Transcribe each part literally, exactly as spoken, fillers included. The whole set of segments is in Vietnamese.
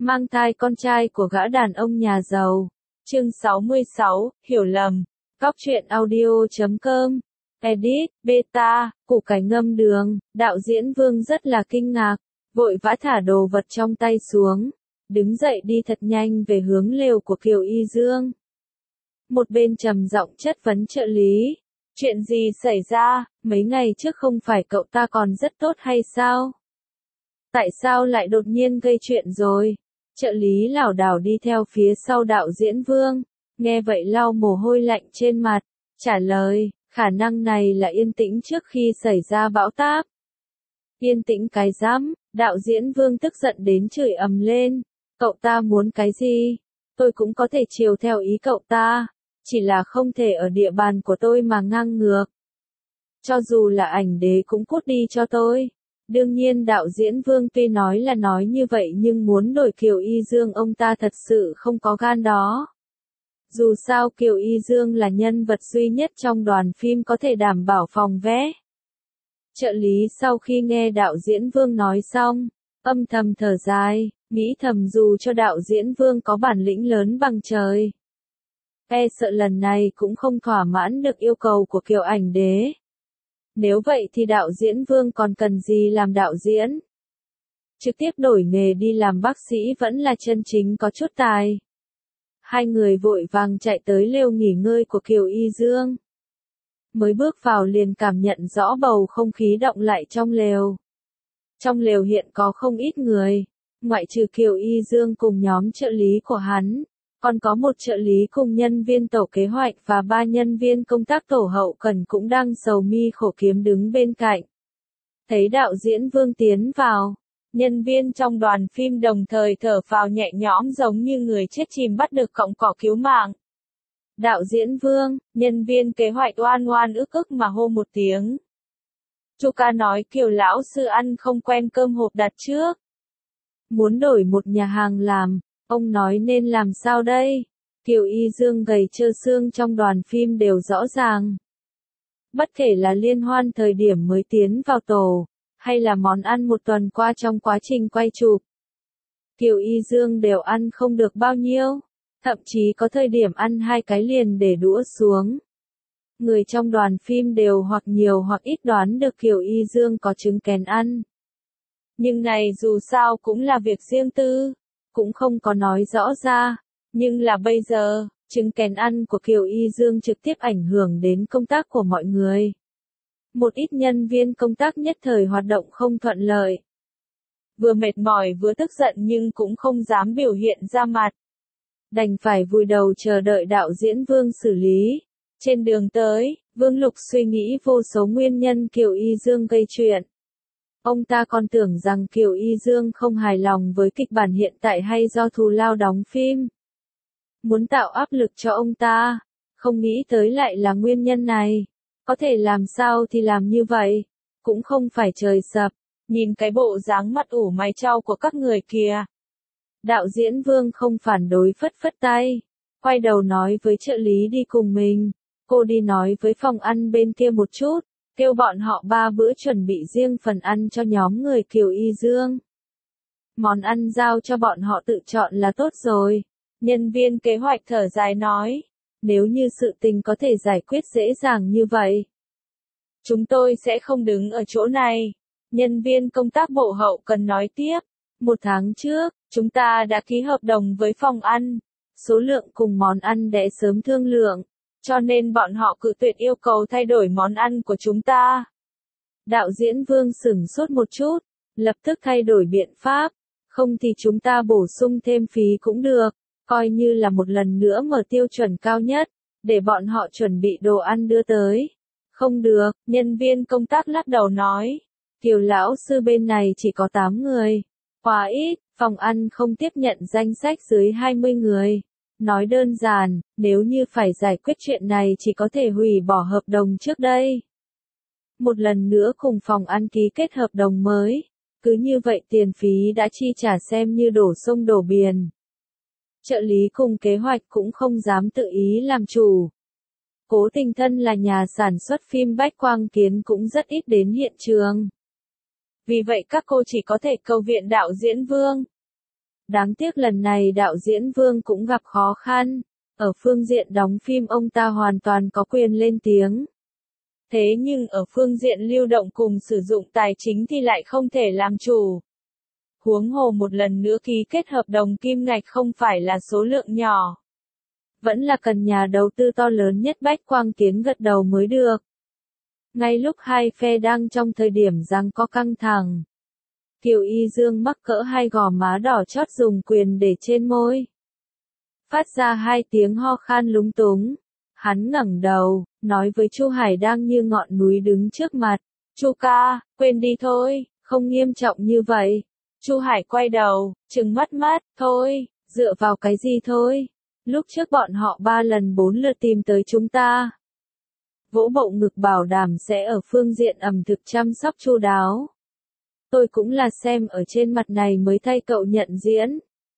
mang thai con trai của gã đàn ông nhà giàu. Chương sáu mươi sáu, hiểu lầm. Góc truyện audio chấm com. Edit, beta, củ cải ngâm đường. Đạo diễn Vương rất là kinh ngạc, vội vã thả đồ vật trong tay xuống, đứng dậy đi thật nhanh về hướng lều của Kiều Y Dương. Một bên trầm giọng chất vấn trợ lý. Chuyện gì xảy ra, mấy ngày trước không phải cậu ta còn rất tốt hay sao? Tại sao lại đột nhiên gây chuyện rồi? Trợ lý lảo đảo đi theo phía sau đạo diễn Vương, nghe vậy lau mồ hôi lạnh trên mặt, trả lời, khả năng này là yên tĩnh trước khi xảy ra bão táp. Yên tĩnh cái rắm, đạo diễn Vương tức giận đến chửi ầm lên, cậu ta muốn cái gì? Tôi cũng có thể chiều theo ý cậu ta, chỉ là không thể ở địa bàn của tôi mà ngang ngược. Cho dù là ảnh đế cũng cút đi cho tôi. Đương nhiên đạo diễn Vương tuy nói là nói như vậy nhưng muốn đổi Kiều Y Dương ông ta thật sự không có gan đó. Dù sao Kiều Y Dương là nhân vật duy nhất trong đoàn phim có thể đảm bảo phòng vé. Trợ lý sau khi nghe đạo diễn Vương nói xong, âm thầm thở dài, nghĩ thầm dù cho đạo diễn Vương có bản lĩnh lớn bằng trời, e sợ lần này cũng không thỏa mãn được yêu cầu của Kiều ảnh đế. Nếu vậy thì đạo diễn Vương còn cần gì làm đạo diễn? Trực tiếp đổi nghề đi làm bác sĩ vẫn là chân chính có chút tài. Hai người vội vàng chạy tới lều nghỉ ngơi của Kiều Y Dương. Mới bước vào liền cảm nhận rõ bầu không khí động lại trong lều. Trong lều hiện có không ít người, ngoại trừ Kiều Y Dương cùng nhóm trợ lý của hắn, còn có một trợ lý cùng nhân viên tổ kế hoạch và ba nhân viên công tác tổ hậu cần cũng đang sầu mi khổ kiếm đứng bên cạnh. Thấy đạo diễn Vương tiến vào, nhân viên trong đoàn phim đồng thời thở phào nhẹ nhõm giống như người chết chìm bắt được cọng cỏ cứu mạng. Đạo diễn Vương, nhân viên kế hoạch oan oan ức ức mà hô một tiếng. Chu ca nói Kiều lão sư ăn không quen cơm hộp đặt trước. Muốn đổi một nhà hàng làm, ông nói nên làm sao đây? Kiều Y Dương gầy trơ xương trong đoàn phim đều rõ ràng. Bất kể là liên hoan thời điểm mới tiến vào tổ, hay là món ăn một tuần qua trong quá trình quay chụp, Kiều Y Dương đều ăn không được bao nhiêu, thậm chí có thời điểm ăn hai cái liền để đũa xuống. Người trong đoàn phim đều hoặc nhiều hoặc ít đoán được Kiều Y Dương có trứng kén ăn. Nhưng này dù sao cũng là việc riêng tư, cũng không có nói rõ ra, nhưng là bây giờ, trứng kén ăn của Kiều Y Dương trực tiếp ảnh hưởng đến công tác của mọi người. Một ít nhân viên công tác nhất thời hoạt động không thuận lợi. Vừa mệt mỏi vừa tức giận nhưng cũng không dám biểu hiện ra mặt. Đành phải vùi đầu chờ đợi đạo diễn Vương xử lý. Trên đường tới, Vương Lục suy nghĩ vô số nguyên nhân Kiều Y Dương gây chuyện. Ông ta còn tưởng rằng Kiều Y Dương không hài lòng với kịch bản hiện tại hay do thù lao đóng phim. Muốn tạo áp lực cho ông ta, không nghĩ tới lại là nguyên nhân này. Có thể làm sao thì làm như vậy, cũng không phải trời sập, nhìn cái bộ dáng mặt ủ mày trao của các người kìa. Đạo diễn Vương không phản đối phất phất tay, quay đầu nói với trợ lý đi cùng mình, cô đi nói với phòng ăn bên kia một chút, kêu bọn họ ba bữa chuẩn bị riêng phần ăn cho nhóm người Kiều Y Dương. Món ăn giao cho bọn họ tự chọn là tốt rồi. Nhân viên kế hoạch thở dài nói, nếu như sự tình có thể giải quyết dễ dàng như vậy, chúng tôi sẽ không đứng ở chỗ này. Nhân viên công tác bộ hậu cần nói tiếp, một tháng trước, chúng ta đã ký hợp đồng với phòng ăn, số lượng cùng món ăn đã sớm thương lượng, cho nên bọn họ cự tuyệt yêu cầu thay đổi món ăn của chúng ta. Đạo diễn Vương sửng sốt một chút, lập tức thay đổi biện pháp, không thì chúng ta bổ sung thêm phí cũng được, coi như là một lần nữa mở tiêu chuẩn cao nhất, để bọn họ chuẩn bị đồ ăn đưa tới. Không được, nhân viên công tác lắc đầu nói, Kiều lão sư bên này chỉ có tám người, quá ít, phòng ăn không tiếp nhận danh sách dưới hai mươi người. Nói đơn giản, nếu như phải giải quyết chuyện này chỉ có thể hủy bỏ hợp đồng trước đây. Một lần nữa cùng phòng ăn ký kết hợp đồng mới, cứ như vậy tiền phí đã chi trả xem như đổ sông đổ biển. Trợ lý cùng kế hoạch cũng không dám tự ý làm chủ. Cố Tình thân là nhà sản xuất phim Bách Quang Kiến cũng rất ít đến hiện trường. Vì vậy các cô chỉ có thể cầu viện đạo diễn Vương. Đáng tiếc lần này đạo diễn Vương cũng gặp khó khăn. Ở phương diện đóng phim ông ta hoàn toàn có quyền lên tiếng. Thế nhưng ở phương diện lưu động cùng sử dụng tài chính thì lại không thể làm chủ. Huống hồ một lần nữa ký kết hợp đồng kim ngạch không phải là số lượng nhỏ. Vẫn là cần nhà đầu tư to lớn nhất Bách Quang Kiến gật đầu mới được. Ngay lúc hai phe đang trong thời điểm giằng co căng thẳng. Kiều Y Dương mắc cỡ hai gò má đỏ chót dùng quyền để trên môi. Phát ra hai tiếng ho khan lúng túng. Hắn ngẩng đầu, nói với Chu Hải đang như ngọn núi đứng trước mặt. Chu ca, quên đi thôi, không nghiêm trọng như vậy. Chu Hải quay đầu, trừng mắt mắt, thôi, dựa vào cái gì thôi. Lúc trước bọn họ ba lần bốn lượt tìm tới chúng ta. Vỗ bộ ngực bảo đảm sẽ ở phương diện ẩm thực chăm sóc chu đáo. Tôi cũng là xem ở trên mặt này mới thay cậu nhận diễn.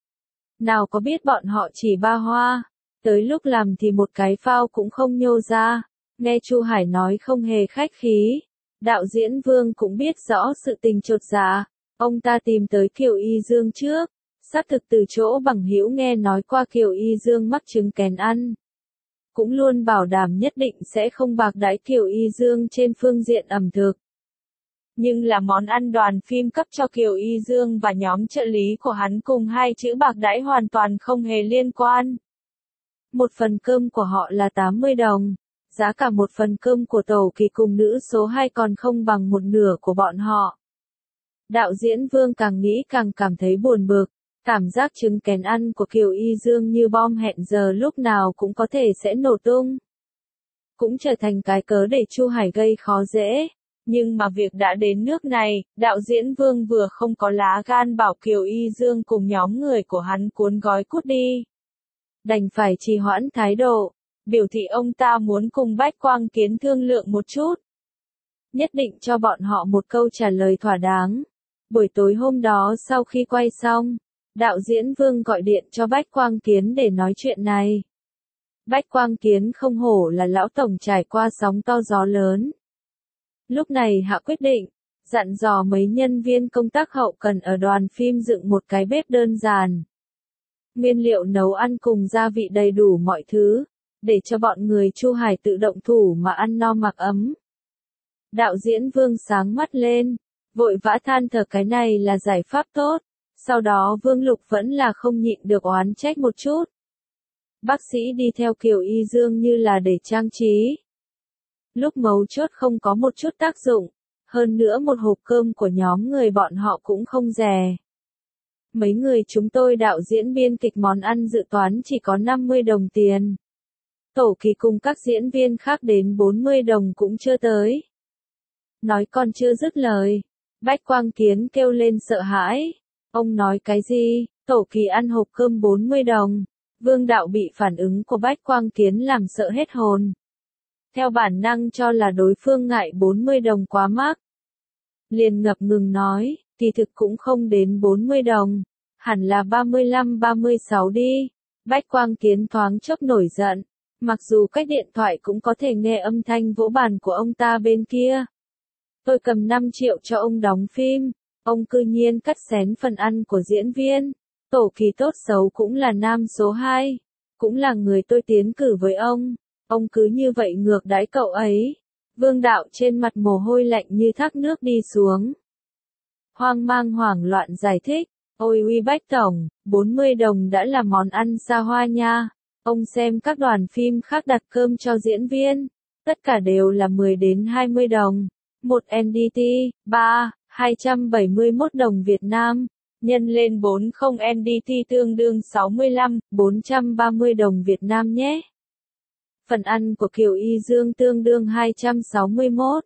Nào có biết bọn họ chỉ ba hoa. Tới lúc làm thì một cái phao cũng không nhô ra. Nghe Chu Hải nói không hề khách khí. Đạo diễn Vương cũng biết rõ sự tình chột dạ. Ông ta tìm tới Kiều Y Dương trước. Xác thực từ chỗ bằng hữu nghe nói qua Kiều Y Dương mắc chứng kén ăn. Cũng luôn bảo đảm nhất định sẽ không bạc đãi Kiều Y Dương trên phương diện ẩm thực. Nhưng là món ăn đoàn phim cấp cho Kiều Y Dương và nhóm trợ lý của hắn cùng hai chữ bạc đãi hoàn toàn không hề liên quan. Một phần cơm của họ là tám mươi đồng. Giá cả một phần cơm của Tẩu Kỳ cùng nữ số hai còn không bằng một nửa của bọn họ. Đạo diễn Vương càng nghĩ càng cảm thấy buồn bực. Cảm giác trứng kén ăn của Kiều Y Dương như bom hẹn giờ lúc nào cũng có thể sẽ nổ tung. Cũng trở thành cái cớ để Chu Hải gây khó dễ. Nhưng mà việc đã đến nước này, đạo diễn Vương vừa không có lá gan bảo Kiều Y Dương cùng nhóm người của hắn cuốn gói cút đi. Đành phải trì hoãn thái độ, biểu thị ông ta muốn cùng Bách Quang Kiến thương lượng một chút. Nhất định cho bọn họ một câu trả lời thỏa đáng. Buổi tối hôm đó sau khi quay xong, đạo diễn Vương gọi điện cho Bách Quang Kiến để nói chuyện này. Bách Quang Kiến không hổ là lão tổng trải qua sóng to gió lớn. Lúc này hạ quyết định, dặn dò mấy nhân viên công tác hậu cần ở đoàn phim dựng một cái bếp đơn giản. Nguyên liệu nấu ăn cùng gia vị đầy đủ mọi thứ, để cho bọn người Chu Hải tự động thủ mà ăn no mặc ấm. Đạo diễn Vương sáng mắt lên, vội vã than thở cái này là giải pháp tốt. Sau đó Vương Lục vẫn là không nhịn được oán trách một chút. Bác sĩ đi theo Kiều Y Dương như là để trang trí. Lúc mấu chốt không có một chút tác dụng. Hơn nữa một hộp cơm của nhóm người bọn họ cũng không rẻ. Mấy người chúng tôi đạo diễn biên kịch món ăn dự toán chỉ có năm mươi đồng tiền. Tổ Kỳ cùng các diễn viên khác đến bốn mươi đồng cũng chưa tới. Nói còn chưa dứt lời. Bách Quang Kiến kêu lên sợ hãi. Ông nói cái gì? Tổ Kỳ ăn hộp cơm bốn mươi đồng. Vương đạo bị phản ứng của Bách Quang Kiến làm sợ hết hồn. Theo bản năng cho là đối phương ngại bốn mươi đồng quá mắc. Liền ngập ngừng nói, kỳ thực cũng không đến bốn mươi đồng. Hẳn là ba mươi lăm ba mươi sáu đi. Bách Quang Kiến thoáng chốc nổi giận. Mặc dù cách điện thoại cũng có thể nghe âm thanh vỗ bàn của ông ta bên kia. Tôi cầm năm triệu cho ông đóng phim. Ông cư nhiên cắt xén phần ăn của diễn viên. Tổ Kỳ tốt xấu cũng là nam số hai. Cũng là người tôi tiến cử với ông. Ông cứ như vậy ngược đãi cậu ấy. Vương đạo trên mặt mồ hôi lạnh như thác nước đi xuống. Hoang mang hoảng loạn giải thích. Ôi uy Bách Tổng, bốn mươi đồng đã là món ăn xa hoa nha. Ông xem các đoàn phim khác đặt cơm cho diễn viên. Tất cả đều là mười đến hai mươi đồng. Một en đê tê, ba, hai trăm bảy mươi mốt đồng Việt Nam. Nhân lên bốn mươi en đê tê tương đương sáu mươi lăm, bốn trăm ba mươi đồng Việt Nam nhé. Phần ăn của Kiều Y Dương tương đương hai trăm sáu mươi mốt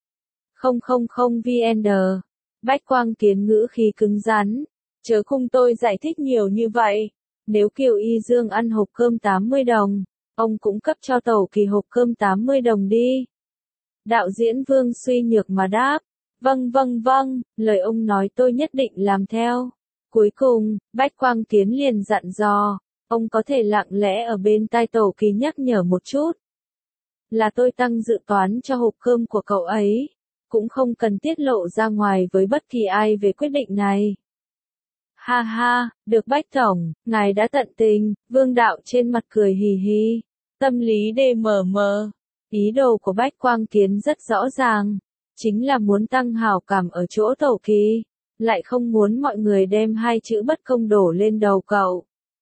nghìn vê en đê. Bách Quang Kiến ngữ khí cứng rắn. Chớ cùng tôi giải thích nhiều như vậy. Nếu Kiều Y Dương ăn hộp cơm tám mươi đồng, ông cũng cấp cho Tẩu Kỳ hộp cơm tám mươi đồng đi. Đạo diễn Vương suy nhược mà đáp. Vâng vâng vâng, lời ông nói tôi nhất định làm theo. Cuối cùng, Bách Quang Kiến liền dặn dò. Ông có thể lặng lẽ ở bên tai Tẩu Kỳ nhắc nhở một chút. Là tôi tăng dự toán cho hộp cơm của cậu ấy. Cũng không cần tiết lộ ra ngoài với bất kỳ ai về quyết định này. Ha ha, được Bách Tổng, ngài đã tận tình, Vương Đạo trên mặt cười hì hì. Tâm lý đê mờ mờ. Ý đồ của Bách Quang Kiến rất rõ ràng. Chính là muốn tăng hào cảm ở chỗ Tổ Kỳ. Lại không muốn mọi người đem hai chữ bất công đổ lên đầu cậu.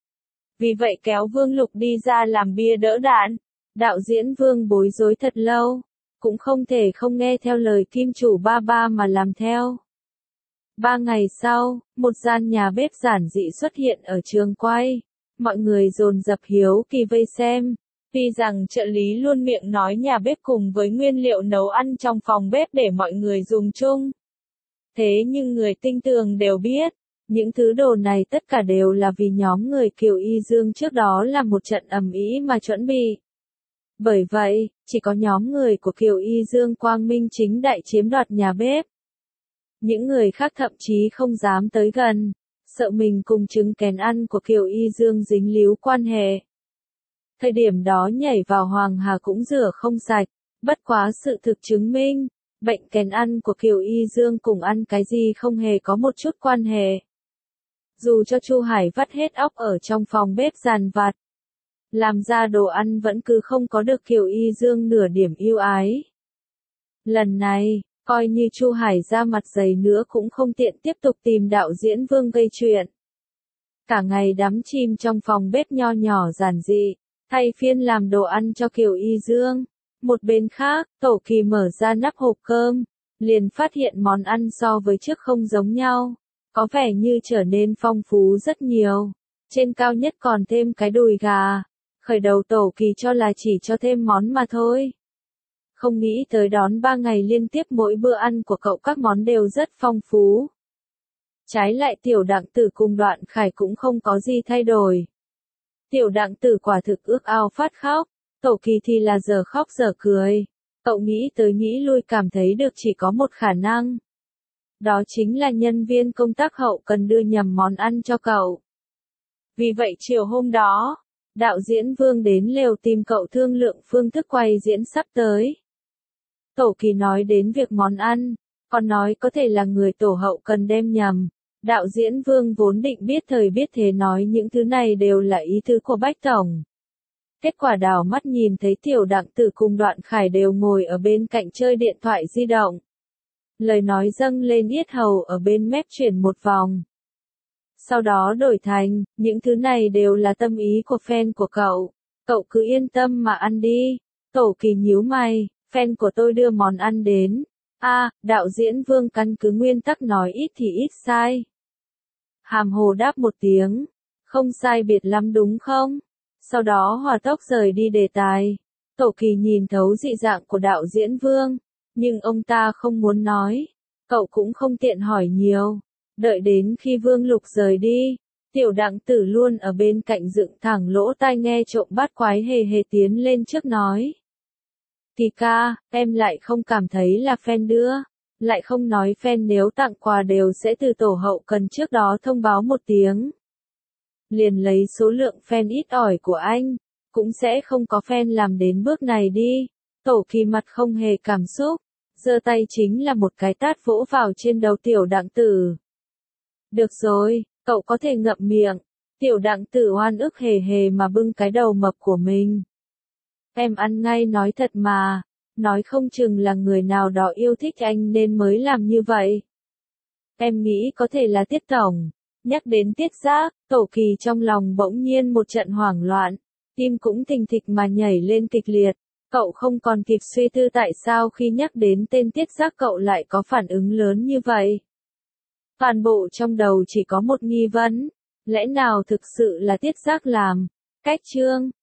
Vì vậy kéo Vương Lục đi ra làm bia đỡ đạn. Đạo diễn Vương bối rối thật lâu. Cũng không thể không nghe theo lời kim chủ ba ba mà làm theo. Ba ngày sau, một gian nhà bếp giản dị xuất hiện ở trường quay. Mọi người dồn dập hiếu kỳ vây xem. Tuy rằng trợ lý luôn miệng nói nhà bếp cùng với nguyên liệu nấu ăn trong phòng bếp để mọi người dùng chung. Thế nhưng người tinh tường đều biết, những thứ đồ này tất cả đều là vì nhóm người Kiều Y Dương trước đó là một trận ầm ĩ mà chuẩn bị. Bởi vậy, chỉ có nhóm người của Kiều Y Dương quang minh chính đại chiếm đoạt nhà bếp. Những người khác thậm chí không dám tới gần, sợ mình cùng trứng kén ăn của Kiều Y Dương dính líu quan hệ. Thời điểm đó nhảy vào Hoàng Hà cũng rửa không sạch, bất quá sự thực chứng minh, bệnh kén ăn của Kiều Y Dương cùng ăn cái gì không hề có một chút quan hệ. Dù cho Chu Hải vắt hết óc ở trong phòng bếp dàn vặt, làm ra đồ ăn vẫn cứ không có được Kiều Y Dương nửa điểm yêu ái. Lần này, coi như Chu Hải ra mặt dày nữa cũng không tiện tiếp tục tìm đạo diễn Vương gây chuyện. Cả ngày đắm chìm trong phòng bếp nho nhỏ giản dị, thay phiên làm đồ ăn cho Kiều Y Dương. Một bên khác, Tổ Kỳ mở ra nắp hộp cơm, liền phát hiện món ăn so với trước không giống nhau, có vẻ như trở nên phong phú rất nhiều. Trên cao nhất còn thêm cái đùi gà. Khởi đầu Tổ Kỳ cho là chỉ cho thêm món mà thôi. Không nghĩ tới đón ba ngày liên tiếp mỗi bữa ăn của cậu các món đều rất phong phú. Trái lại Tiểu Đặng Tử cùng Đoạn Khải cũng không có gì thay đổi. Tiểu Đặng Tử quả thực ước ao phát khóc, Tổ Kỳ thì là giờ khóc giờ cười. Cậu nghĩ tới nghĩ lui cảm thấy được chỉ có một khả năng. Đó chính là nhân viên công tác hậu cần đưa nhầm món ăn cho cậu. Vì vậy chiều hôm đó, đạo diễn Vương đến lều tìm cậu thương lượng phương thức quay diễn sắp tới. Tổ Kỳ nói đến việc món ăn, còn nói có thể là người tổ hậu cần đem nhầm. Đạo diễn Vương vốn định biết thời biết thế nói những thứ này đều là ý tứ của Bách Tổng. Kết quả đảo mắt nhìn thấy Tiểu Đặng Tử cùng Đoạn Khải đều ngồi ở bên cạnh chơi điện thoại di động. Lời nói dâng lên yết hầu ở bên mép chuyển một vòng. Sau đó đổi thành, những thứ này đều là tâm ý của fan của cậu. Cậu cứ yên tâm mà ăn đi. Tổ Kỳ nhíu mày, fan của tôi đưa món ăn đến. A, à, đạo diễn Vương căn cứ nguyên tắc nói ít thì ít sai. Hàm hồ đáp một tiếng. Không sai biệt lắm đúng không? Sau đó hòa tốc rời đi đề tài. Tổ Kỳ nhìn thấu dị dạng của đạo diễn Vương. Nhưng ông ta không muốn nói. Cậu cũng không tiện hỏi nhiều. Đợi đến khi Vương Lục rời đi, Tiểu Đặng Tử luôn ở bên cạnh dựng thẳng lỗ tai nghe trộm bát quái hề hề tiến lên trước nói. Kỳ ca, em lại không cảm thấy là fan đưa, lại không nói fan nếu tặng quà đều sẽ từ tổ hậu cần trước đó thông báo một tiếng. Liền lấy số lượng fan ít ỏi của anh, cũng sẽ không có fan làm đến bước này đi. Tổ Kỳ mặt không hề cảm xúc, giơ tay chính là một cái tát vỗ vào trên đầu Tiểu Đặng Tử. Được rồi, cậu có thể ngậm miệng. Tiểu Đặng Tử oan ức hề hề mà bưng cái đầu mập của mình. Em ăn ngay nói thật mà, nói không chừng là người nào đó yêu thích anh nên mới làm như vậy. Em nghĩ có thể là Tiết Tổng. Nhắc đến Tiết Giác, Tổ Kỳ trong lòng bỗng nhiên một trận hoảng loạn, tim cũng thình thịch mà nhảy lên kịch liệt. Cậu không còn kịp suy tư tại sao khi nhắc đến tên Tiết Giác cậu lại có phản ứng lớn như vậy. Toàn bộ trong đầu chỉ có một nghi vấn, lẽ nào thực sự là Tiết Giác làm? Cách chương